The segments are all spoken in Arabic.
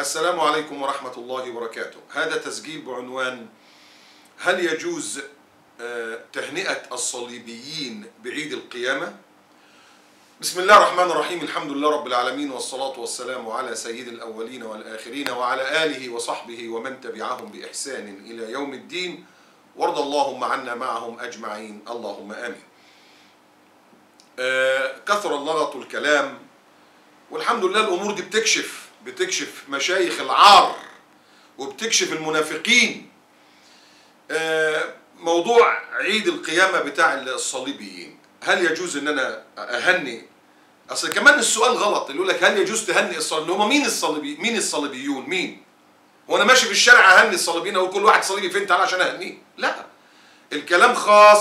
السلام عليكم ورحمة الله وبركاته. هذا تسجيل بعنوان: هل يجوز تهنئة الصليبيين بعيد القيامة؟ بسم الله الرحمن الرحيم، الحمد لله رب العالمين، والصلاة والسلام على سيد الأولين والآخرين وعلى آله وصحبه ومن تبعهم بإحسان إلى يوم الدين، وارض اللهم عنا معهم أجمعين، اللهم آمين. كثر اللغط الكلام، والحمد لله الأمور دي بتكشف مشايخ العار وبتكشف المنافقين. موضوع عيد القيامة بتاع الصليبيين، هل يجوز ان انا اهني؟ اصل كمان السؤال غلط، اللي يقول لك هل يجوز تهني الصليبيين؟ هم مين الصليبيون؟ مين؟ وانا ماشي في الشارع اهني الصليبيين اقول كل واحد صليبي فين تعالى عشان اهنيه؟ لا، الكلام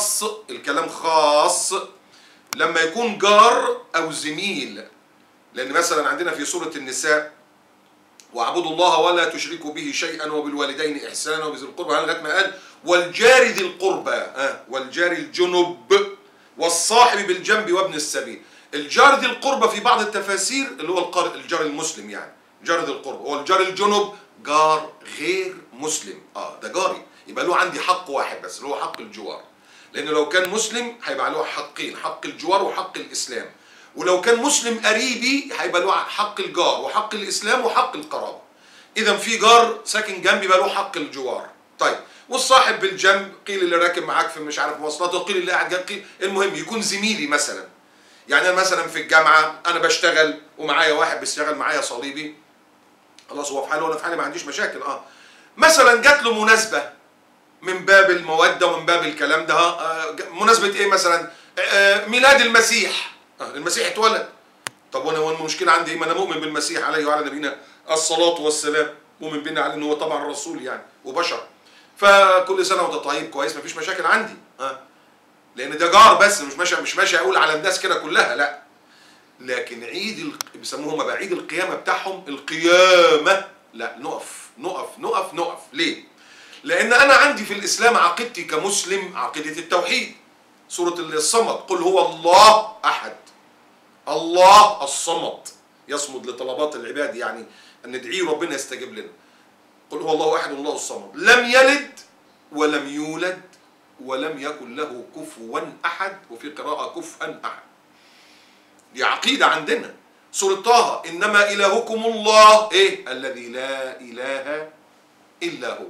خاص لما يكون جار او زميل. لان مثلا عندنا في سورة النساء: واعبدوا الله ولا تشركوا به شيئا وبالوالدين احسانا وبذي القربى، لغايه ما قال والجار ذي القربى والجار الجنب والصاحب بالجنب وابن السبيل. الجار ذي القربى في بعض التفاسير اللي هو الجار المسلم، يعني جار ذي القربى. والجار الجنب جار غير مسلم، ده جاري، يبقى له عندي حق واحد بس اللي هو حق الجوار، لانه لو كان مسلم هيبقى له حقين، حق الجوار وحق الاسلام. ولو كان مسلم قريبي هيبقى له حق الجار وحق الاسلام وحق القرابه. اذا في جار ساكن جنبي يبقى له حق الجوار. طيب، والصاحب بالجنب قيل اللي راكب معاك في مش عارف مواصلات، وقيل اللي قاعد جنب، قيل المهم يكون زميلي مثلا. يعني انا مثلا في الجامعه انا بشتغل ومعايا واحد بيشتغل معايا صليبي، خلاص هو في حاله وانا في حالي، ما عنديش مشاكل. مثلا جات له مناسبه من باب الموده ومن باب الكلام ده، مناسبه ايه مثلا؟ ميلاد المسيح، المسيح اتولد. طب وانا المشكله عندي ايه؟ ما انا مؤمن بالمسيح عليه وعلى نبينا الصلاه والسلام، مؤمن بينا على انه هو طبعا رسول يعني وبشر، فكل سنه وانت طيب كويس، مفيش مشاكل عندي. لان ده جار بس، مش ماشي اقول على الناس كده كلها، لا. لكن بيسموه هم بقى عيد القيامه بتاعهم، القيامه، لا، نقف. ليه؟ لان انا عندي في الاسلام عقيدتي كمسلم عقيده التوحيد. سوره الصمد: قل هو الله احد، الله الصمد، يصمد لطلبات العباد، يعني ان ندعيه ربنا يستجيب لنا. قل هو الله احد الله الصمد، لم يلد ولم يولد ولم يكن له كفوا احد، وفي قراءه كفءا احد. دي عقيده عندنا. سوره طه: انما الهكم الله الذي لا اله الا هو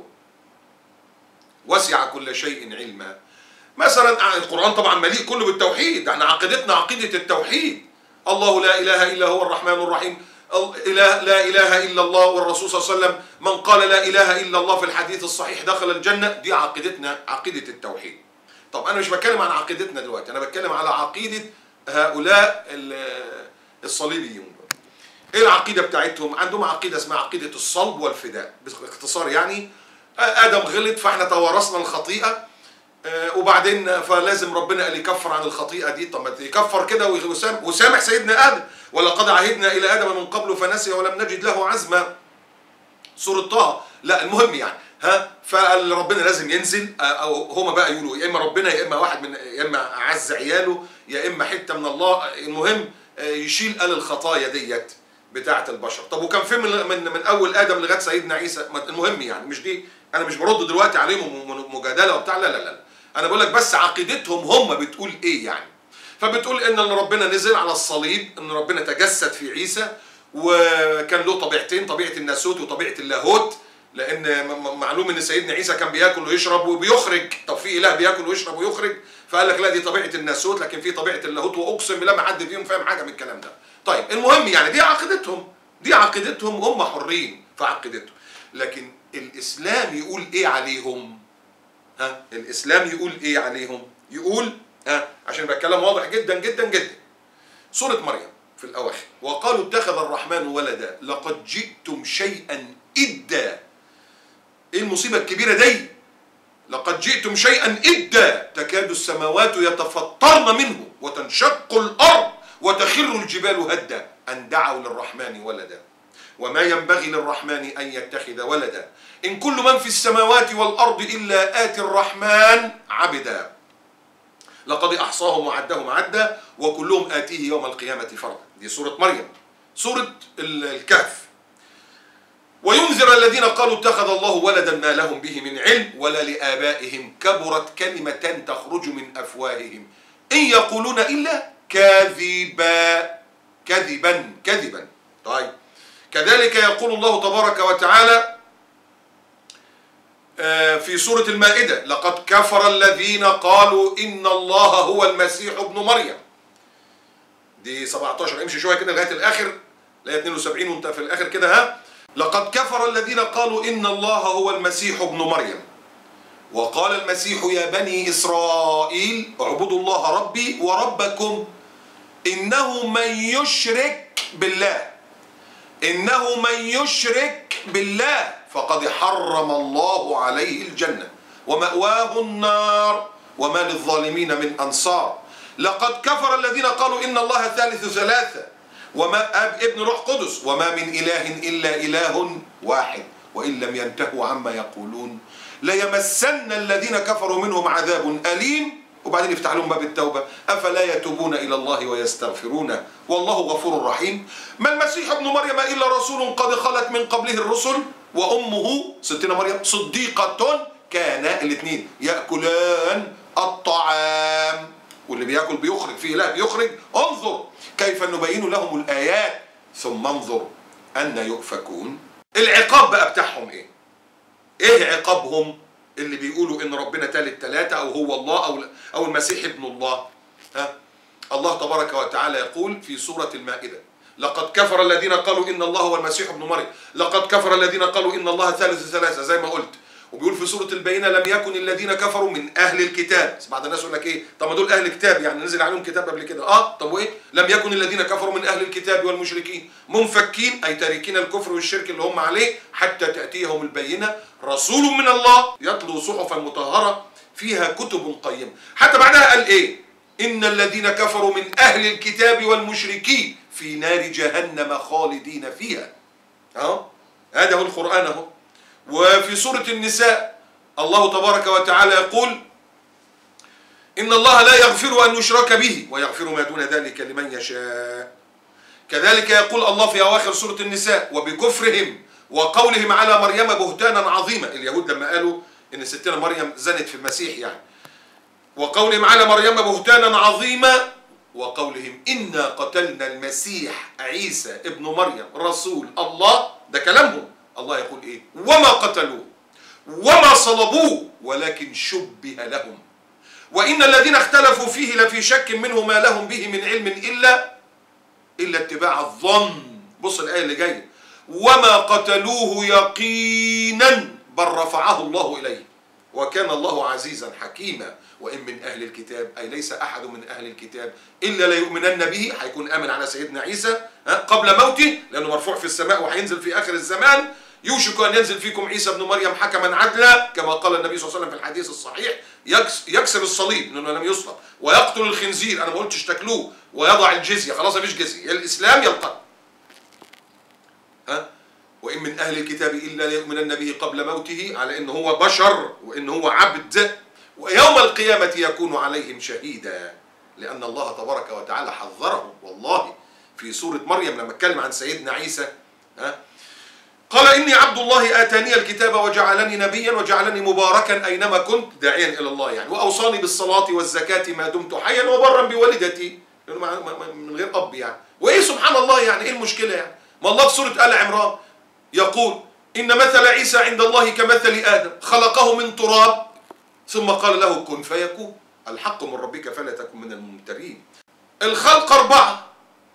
وسع كل شيء علما. مثلا القران طبعا مليء كله بالتوحيد، احنا عقيدتنا عقيده التوحيد. الله لا اله الا هو الرحمن الرحيم، لا اله الا الله، والرسول صلى الله عليه وسلم من قال لا اله الا الله في الحديث الصحيح دخل الجنه. دي عقيدتنا، عقيده التوحيد. طب انا مش بتكلم عن عقيدتنا دلوقتي، انا بتكلم على عقيده هؤلاء الصليبيون. ايه العقيده بتاعتهم؟ عندهم عقيده اسمها عقيده الصلب والفداء. باختصار يعني ادم غلط فاحنا توارثنا الخطيئه، وبعدين فلازم ربنا قال يكفر عن الخطيئه دي. طب ما يكفر كده وسامح سيدنا ادم: ولقد عهدنا الى ادم من قبل فنسي ولم نجد له عزما. سوره طه. لا، المهم يعني فقال ربنا لازم ينزل، او هما بقى يقولوا يا اما ربنا يا اما واحد من، يا اما اعز عياله يا اما حته من الله، المهم يشيل الخطايا ديت بتاعه البشر. طب وكان في من اول ادم لغايه سيدنا عيسى، المهم يعني مش دي، انا مش برد دلوقتي عليهم مجادله وبتاع، لا، انا بقول لك بس عقيدتهم هم بتقول ايه يعني. فبتقول ان ربنا نزل على الصليب، ان ربنا تجسد في عيسى، وكان له طبيعتين، طبيعه الناسوت وطبيعه اللاهوت. لان معلوم ان سيدنا عيسى كان بياكل ويشرب وبيخرج، طب في اله بياكل ويشرب ويخرج؟ فقال لك لا، دي طبيعه الناسوت، لكن في طبيعه اللاهوت، واقسم بالله ما حد فيهم فاهم حاجه من الكلام ده. طيب المهم يعني دي عقيدتهم، هم حرين في عقيدتهم. لكن الاسلام يقول ايه عليهم؟ الاسلام يقول ايه عليهم؟ يقول عشان بتكلم واضح جدا جدا جدا. سوره مريم في الاواخر: وقالوا اتخذ الرحمن ولدا لقد جئتم شيئا إدا. ايه المصيبه الكبيره دي؟ لقد جئتم شيئا إدا تكاد السماوات يتفطرن منه وتنشق الارض وتخر الجبال هدا ان دعوا للرحمن ولدا وما ينبغي للرحمن ان يتخذ ولدا ان كل من في السماوات والارض الا آتي الرحمن عبدا لقد احصاهم وعدهم عدا وكلهم آتيه يوم القيامه فردا. دي سوره مريم. سوره الكهف: وينذر الذين قالوا اتخذ الله ولدا ما لهم به من علم ولا لآبائهم كبرت كلمة تخرج من أفواههم إن يقولون إلا كذبا كذبا. طيب كذلك يقول الله تبارك وتعالى في سورة المائدة لقد كفر الذين قالوا إن الله هو المسيح ابن مريم. دي 17. امشي شوية كده لغاية الآخر، لا 72 وانت في الآخر كده. ها، لقد كفر الذين قالوا إن الله هو المسيح ابن مريم وقال المسيح يا بني إسرائيل اعبدوا الله ربي وربكم إنه من يشرك بالله فقد حرم الله عليه الجنة ومأواه النار وما للظالمين من أنصار. لقد كفر الذين قالوا إن الله ثالث ثلاثة وما ابن روح قدس وما من إله إلا إله واحد وإن لم ينتهوا عما يقولون ليمسن الذين كفروا منهم عذاب أليم. وبعدين يفتح لهم باب التوبة أفلا يتوبون إلى الله ويستغفرونه والله غفور رحيم. ما المسيح ابن مريم إلا رسول قد خلت من قبله الرسل وأمه ستنا مريم صديقة كان الاثنين يأكلان الطعام. واللي بياكل بيخرج، في إله بيخرج. انظر كيف نبين لهم الآيات ثم انظر أن يؤفكون. العقاب بقى بتاعهم إيه عقابهم اللي بيقولوا إن ربنا ثالث ثلاثة أو هو الله أو المسيح ابن الله؟ ها؟ الله تبارك وتعالى يقول في سورة المائدة لقد كفر الذين قالوا إن الله هو المسيح ابن مريم. لقد كفر الذين قالوا إن الله ثالث ثلاثة زي ما قلت. وبيقول في سورة البينة لم يكن الذين كفروا من أهل الكتاب. بعض الناس يقول لك إيه؟ طب ما دول أهل الكتاب يعني نزل عليهم كتاب قبل كده. طب وإيه؟ لم يكن الذين كفروا من أهل الكتاب والمشركين منفكين أي تاركين الكفر والشرك اللي هم عليه حتى تأتيهم البينة رسول من الله يتلو صحفا مطهرة فيها كتب قيمة. حتى بعدها قال إيه؟ إن الذين كفروا من أهل الكتاب والمشركين في نار جهنم خالدين فيها. هذا هو القرآن اهو. وفي سورة النساء الله تبارك وتعالى يقول إن الله لا يغفر أن يشرك به ويغفر ما دون ذلك لمن يشاء. كذلك يقول الله في أواخر سورة النساء وبكفرهم وقولهم على مريم بهتانا عظيما. اليهود لما قالوا إن ستنا مريم زنت في المسيح يعني. وقولهم على مريم بهتانا عظيما وقولهم إنا قتلنا المسيح عيسى ابن مريم رسول الله. ده كلامهم. الله يقول إيه؟ وما قتلوه وما صلبوه ولكن شبه لهم وإن الذين اختلفوا فيه لفي شك منه ما لهم به من علم إلا اتباع الظن. بص الآية اللي جاية وما قتلوه يقينا بل رفعه الله إليه وكان الله عزيزا حكيما. وإن من أهل الكتاب أي ليس أحد من أهل الكتاب إلا ليؤمنن به. هيكون آمن على سيدنا عيسى قبل موته لأنه مرفوع في السماء وهينزل في آخر الزمان. يوشك أن ينزل فيكم عيسى ابن مريم حكما عدلا كما قال النبي صلى الله عليه وسلم في الحديث الصحيح يكسر الصليب لأنه لم يصلب ويقتل الخنزير. أنا ما قلتش تاكلوه ويضع الجزية. خلاص مفيش جزية، يا الإسلام يا القتل. وإن من أهل الكتاب إلا ليؤمنن به قبل موته على إن هو بشر وإن هو عبد ويوم القيامة يكون عليهم شهيدا. لأن الله تبارك وتعالى حذرهم والله في سورة مريم لما اتكلم عن سيدنا عيسى قال إني عبد الله آتاني الكتاب وجعلني نبيا وجعلني مباركا أينما كنت داعيا إلى الله يعني وأوصاني بالصلاة والزكاة ما دمت حيا وبرا بوالدتي من غير أب يعني. وإيه سبحان الله يعني إيه المشكلة يعني؟ ما الله في سورة آل عمران يقول إن مثل عيسى عند الله كمثل آدم خلقه من تراب ثم قال له كن فيكون. الحق من ربك فلا تكن من الممترين. الخلق 4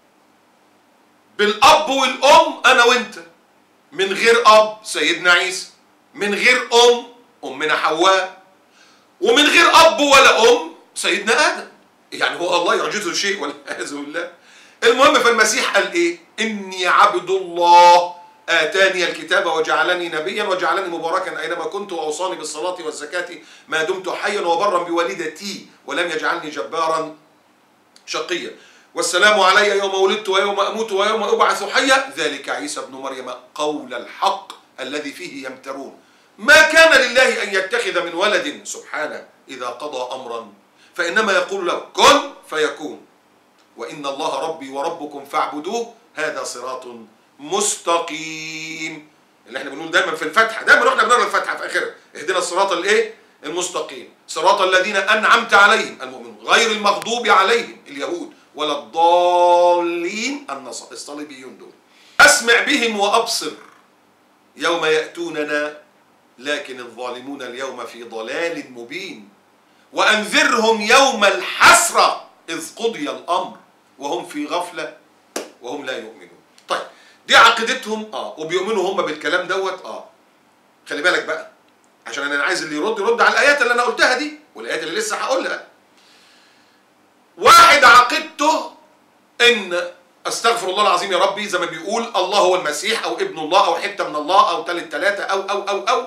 بالأب والأم أنا وإنت. من غير أب سيدنا عيسى، من غير أم أمنا حواء، ومن غير أب ولا أم سيدنا آدم. يعني هو الله يعجزه شيء والعياذ بالله. المهم فالمسيح قال إيه؟ إني عبد الله آتاني الكتاب وجعلني نبيا وجعلني مباركا أينما كنت وأوصاني بالصلاة والزكاة ما دمت حيا وبرا بوالدتي ولم يجعلني جبارا شقيا والسلام علي يوم ولدت ويوم أموت ويوم أبعث حيا ذلك عيسى ابن مريم قول الحق الذي فيه يمترون. ما كان لله أن يتخذ من ولد سبحانه إذا قضى أمرا فإنما يقول له كن فيكون وإن الله ربي وربكم فاعبدوه هذا صراط مستقيم. اللي احنا بنقول دايما في الفاتحه، دايما واحنا بنقرا الفاتحه في اخرها اهدنا الصراط الايه؟ المستقيم، صراط الذين انعمت عليهم المؤمنون غير المغضوب عليهم اليهود ولا الضالين النصارى، الصليبيون دول. اسمع بهم وابصر يوم ياتوننا لكن الظالمون اليوم في ضلال مبين، وانذرهم يوم الحسره اذ قضي الامر وهم في غفله وهم لا يؤمنون. طيب دي عقيدتهم وبيؤمنوا هم بالكلام دوت. خلي بالك بقى، عشان انا عايز اللي يرد على الايات اللي انا قلتها دي والايات اللي لسه هقولها. واحد عقيدته ان استغفر الله العظيم يا ربي، زي ما بيقول الله هو المسيح او ابن الله او حته من الله او ثالث ثلاثه او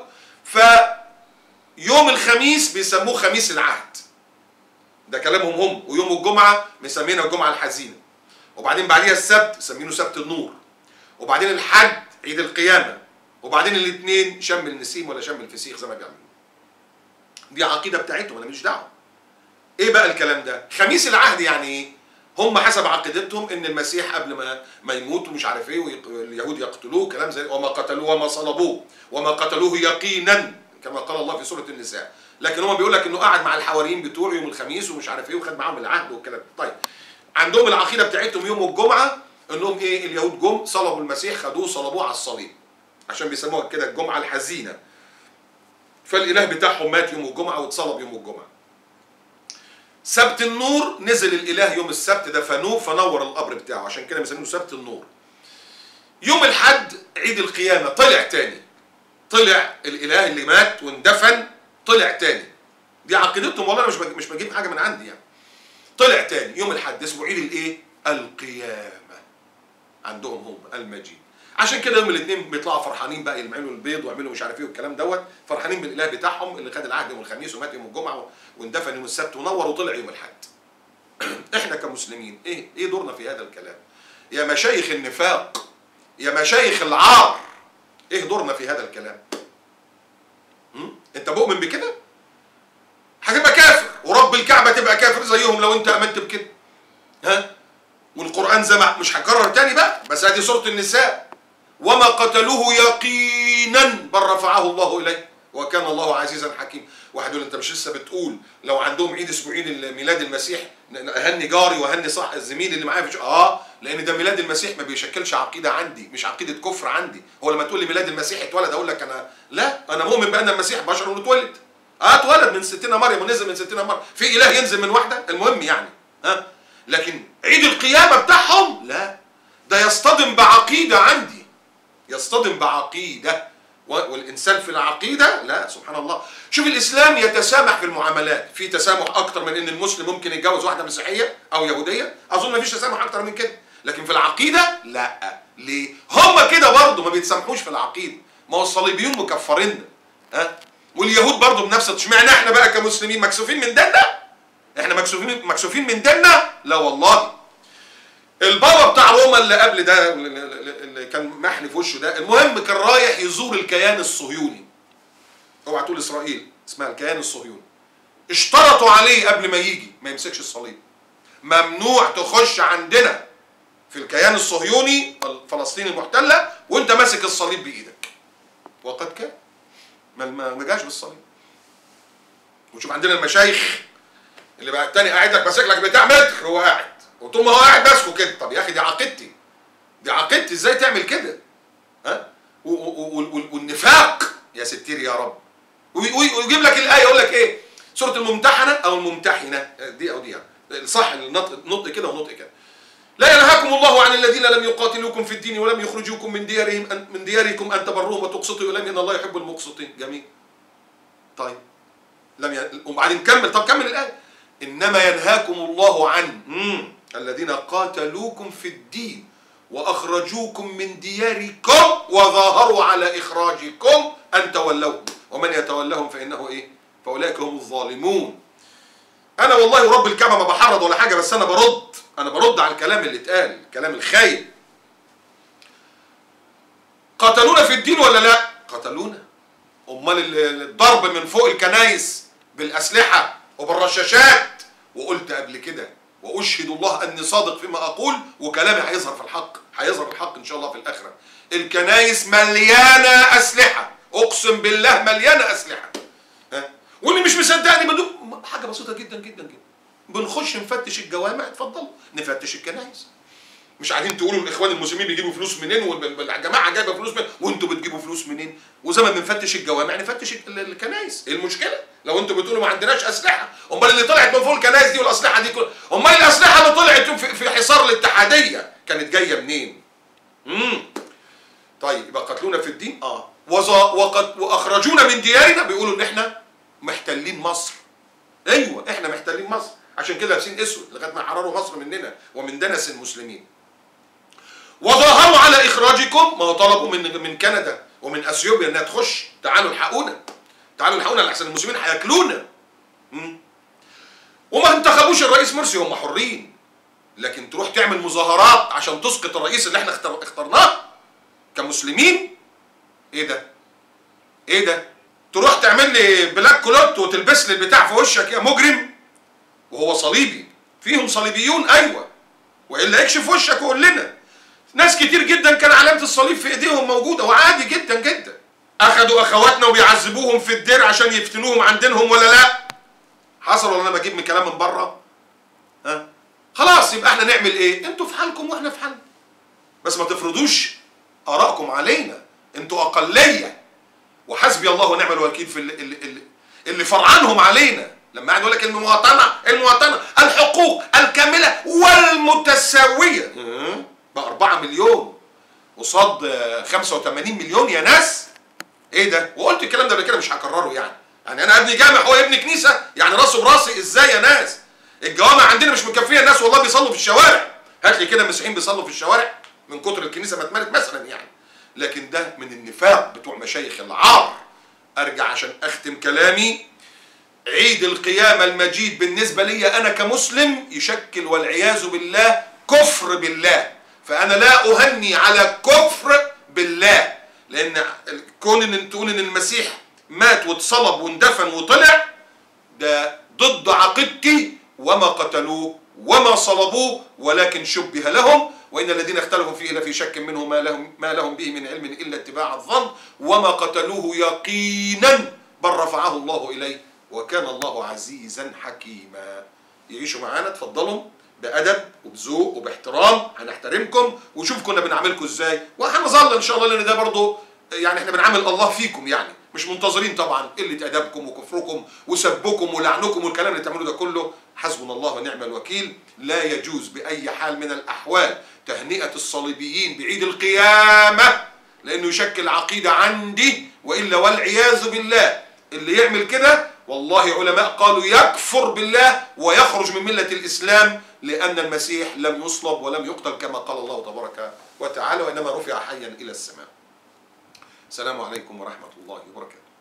فيوم الخميس بيسموه خميس العهد، ده كلامهم هم، ويوم الجمعه مسمينه الجمعه الحزينه، وبعدين بعديها السبت مسمينه سبت النور، وبعدين الحد عيد القيامه، وبعدين الاثنين شم النسيم ولا شم الفسيخ زي ما بيعملوا. دي عقيده بتاعتهم، انا ماليش دعوه. ايه بقى الكلام ده؟ خميس العهد يعني ايه؟ هم حسب عقيدتهم ان المسيح قبل ما يموت ومش عارف ايه واليهود يقتلوه كلام زي وما قتلوه وما صلبوه وما قتلوه يقينا كما قال الله في سوره النساء، لكن هم بيقول لك انه قعد مع الحواريين بتوعه يوم الخميس ومش عارف ايه وخد معاهم العهد والكلام ده. طيب عندهم العقيده بتاعتهم يوم الجمعه انهم ايه؟ اليهود جم صلبوا المسيح، خدوه صلبوه على الصليب عشان بيسموها كده الجمعه الحزينه. فالاله بتاعهم مات يوم الجمعه واتصلب يوم الجمعه. سبت النور نزل الاله يوم السبت دفنوه فنور القبر بتاعه، عشان كده بيسموه سبت النور. يوم الحد عيد القيامه طلع تاني، طلع الاله اللي مات واندفن طلع تاني. دي عقيدتهم والله، انا مش بجيب حاجه من عندي يعني. طلع تاني يوم الحد اسمه عيد الايه؟ القيامه عندهم هم المجيد. عشان كده يوم الاثنين بيطلعوا فرحانين بقى، يعملوا البيض ويعملوا مش عارف ايه والكلام دوت، فرحانين بالاله بتاعهم اللي خد العهد يوم الخميس ومات يوم الجمعه واندفن يوم السبت ونور وطلع يوم الحد. احنا كمسلمين ايه دورنا في هذا الكلام؟ يا مشايخ النفاق، يا مشايخ العار، ايه دورنا في هذا الكلام؟ انت مؤمن بكده؟ هتبقى كافر، ورب الكعبه تبقى كافر زيهم لو انت امنت بكده. والقران زي ما مش هكرر تاني بقى، بس ادي سوره النساء، وما قتلوه يقينا بل رفعه الله اليه وكان الله عزيزا حكيما. واحد يقول انت مش لسه بتقول لو عندهم عيد اسمه عيد ميلاد المسيح اهني جاري واهني صح الزميل اللي معايا في لان ده ميلاد المسيح ما بيشكلش عقيده عندي، مش عقيده كفر عندي. هو لما تقول لي ميلاد المسيح اتولد اقول لك انا مؤمن بان المسيح بشر واتولد. اتولد من ستنا مريم ونزل من ستنا مريم، في اله ينزل من واحده؟ المهم يعني لكن عيد القيامه بتاعهم لا، ده يصطدم بعقيده عندي، يصطدم بعقيده، والانسان في العقيده لا سبحان الله. شوف الاسلام يتسامح في المعاملات، في تسامح اكتر من ان المسلم ممكن يتجوز واحده مسيحيه او يهوديه، اظن مفيش تسامح اكتر من كده، لكن في العقيده لا. ليه؟ هم كده برضه ما بيتسامحوش في العقيده، ما هو الصليبيون مكفرين واليهود برضه بنفس. اشمعنى احنا بقى كمسلمين مكسوفين من ديننا؟ احنا مكسوفين من ديننا؟ لا والله. البابا بتاع روما اللي قبل ده اللي كان محني في وشه ده، المهم كان رايح يزور الكيان الصهيوني، اوعى تقول اسرائيل، اسمها الكيان الصهيوني. اشترطوا عليه قبل ما يجي ما يمسكش الصليب، ممنوع تخش عندنا في الكيان الصهيوني فلسطين المحتله وانت ماسك الصليب بايدك. وقد كان ما جاش بالصليب. وشوف عندنا المشايخ اللي بقى التاني قاعد لك ماسك لك بتاع متر هو قاعد، وطول ما هو قاعد ماسكه كده. طب يا اخي دي عقيدتي، دي عقيدتي، ازاي تعمل كده؟ والنفاق يا ستير يا رب. ويجيب لك الايه يقول لك ايه؟ سوره الممتحنه او الممتحنه دي او دي يعني. صح النطق كده ونطق كده. لا ينهاكم الله عن الذين لم يقاتلوكم في الدين ولم يخرجوكم من دياركم ان تبروهم وتقسطوا اليهم ان الله يحب المقسطين. جميل. طيب وبعدين كمل. طب كمل الايه. انما ينهاكم الله عن الذين قاتلوكم في الدين واخرجوكم من دياركم وظاهروا على اخراجكم ان تولوهم ومن يتولهم فانه ايه؟ فاولئك هم الظالمون. انا والله رب الكعبه ما بحرض ولا حاجه، بس انا برد على الكلام اللي اتقال، الكلام الخايب. قتلونا في الدين ولا لا؟ قتلونا. امال الضرب من فوق الكنايس بالاسلحه وبالرشاشات. وقلت قبل كده واشهد الله اني صادق فيما اقول، وكلامي هيظهر في الحق، هيظهر الحق ان شاء الله في الاخره. الكنايس مليانة أسلحة، أقسم بالله مليانة أسلحة. واللي مش مصدقني حاجة بسيطة جدا جدا جدا، بنخش نفتش الجوامع، اتفضل نفتش الكنايس. مش قاعدين تقولوا الاخوان المسلمين بيجيبوا فلوس منين والجماعه جايبه فلوس منين وانتوا بتجيبوا فلوس منين، وزي ما بنفتش الجوامع نفتش الكنايس. ايه المشكله؟ لو انتوا بتقولوا ما عندناش اسلحه، امال اللي طلعت من فوق الكنايس دي والاسلحه دي امال الاسلحه اللي طلعت في حصار الاتحاديه كانت جايه منين؟ طيب يبقى قتلونا في الدين، واخرجونا من ديارنا، بيقولوا ان احنا محتلين مصر. ايوه احنا محتلين مصر، عشان كده لابسين اسود لغايه ما حرروا مصر مننا ومن دنس المسلمين. وظاهروا على اخراجكم، ما هو طلبوا من كندا ومن اثيوبيا انها تخش، تعالوا الحقونا، تعالوا الحقونا لحسن المسلمين هياكلونا. وما انتخبوش الرئيس مرسي، هم حرين، لكن تروح تعمل مظاهرات عشان تسقط الرئيس اللي احنا اخترناه كمسلمين؟ ايه ده؟ ايه ده؟ تروح تعمل لي بلاك كلوت وتلبس لي البتاع في وشك يا مجرم، وهو صليبي، فيهم صليبيون ايوه، والا يكشف وشك وقول لنا. ناس كتير جدا كان علامة الصليب في ايديهم موجودة وعادي جدا جدا. اخدوا اخواتنا وبيعذبوهم في الدير عشان يفتنوهم عن دينهم ولا لا؟ حصل ولا انا بجيب من كلام من بره؟ خلاص يبقى احنا نعمل ايه؟ انتوا في حالكم واحنا في حالنا، بس ما تفرضوش ارائكم علينا، انتوا اقلية، وحسبي الله ونعم الوكيل في اللي فرعنهم علينا. لما قاعد يقول لك المواطنة الحقوق الكاملة والمتساوية، بقى 4 مليون قصاد 85 مليون يا ناس. ايه ده؟ وقلت الكلام ده قبل كده مش هكرره يعني انا ابني جامع هو ابن كنيسه، يعني راسه براسي ازاي يا ناس؟ الجوامع عندنا مش مكفيه الناس والله، بيصلوا في الشوارع. هات لي كده مسيحيين بيصلوا في الشوارع من كتر الكنيسه ما اتملت مثلا يعني. لكن ده من النفاق بتوع مشايخ العار. ارجع عشان اختم كلامي. عيد القيامه المجيد بالنسبه لي انا كمسلم يشكل والعياذ بالله كفر بالله، فأنا لا أهني على كفر بالله، لأن كون إن تقول إن المسيح مات واتصلب واندفن وطلع ده ضد عقيدتي، وما قتلوه وما صلبوه ولكن شبه لهم، وإن الذين اختلفوا فيه لفي شك منه ما لهم به من علم إلا اتباع الظن، وما قتلوه يقينا بل رفعه الله إليه وكان الله عزيزا حكيما. يعيشوا معانا، اتفضلوا بأدب وبذوق وباحترام، هنحترمكم وشوف كنا بنعاملكم ازاي، وهنظل ان شاء الله، لان ده برضه يعني احنا بنعامل الله فيكم، يعني مش منتظرين طبعا قله ادبكم وكفركم وسبكم ولعنكم والكلام اللي تعملوه ده كله. حسبنا الله ونعم الوكيل. لا يجوز باي حال من الاحوال تهنئه الصليبيين بعيد القيامه، لانه يشكل عقيده عندي، والا والعياذ بالله اللي يعمل كده والله علماء قالوا يكفر بالله ويخرج من ملة الإسلام، لأن المسيح لم يصلب ولم يقتل كما قال الله تبارك وتعالى، وإنما رفع حيا إلى السماء. السلام عليكم ورحمة الله وبركاته.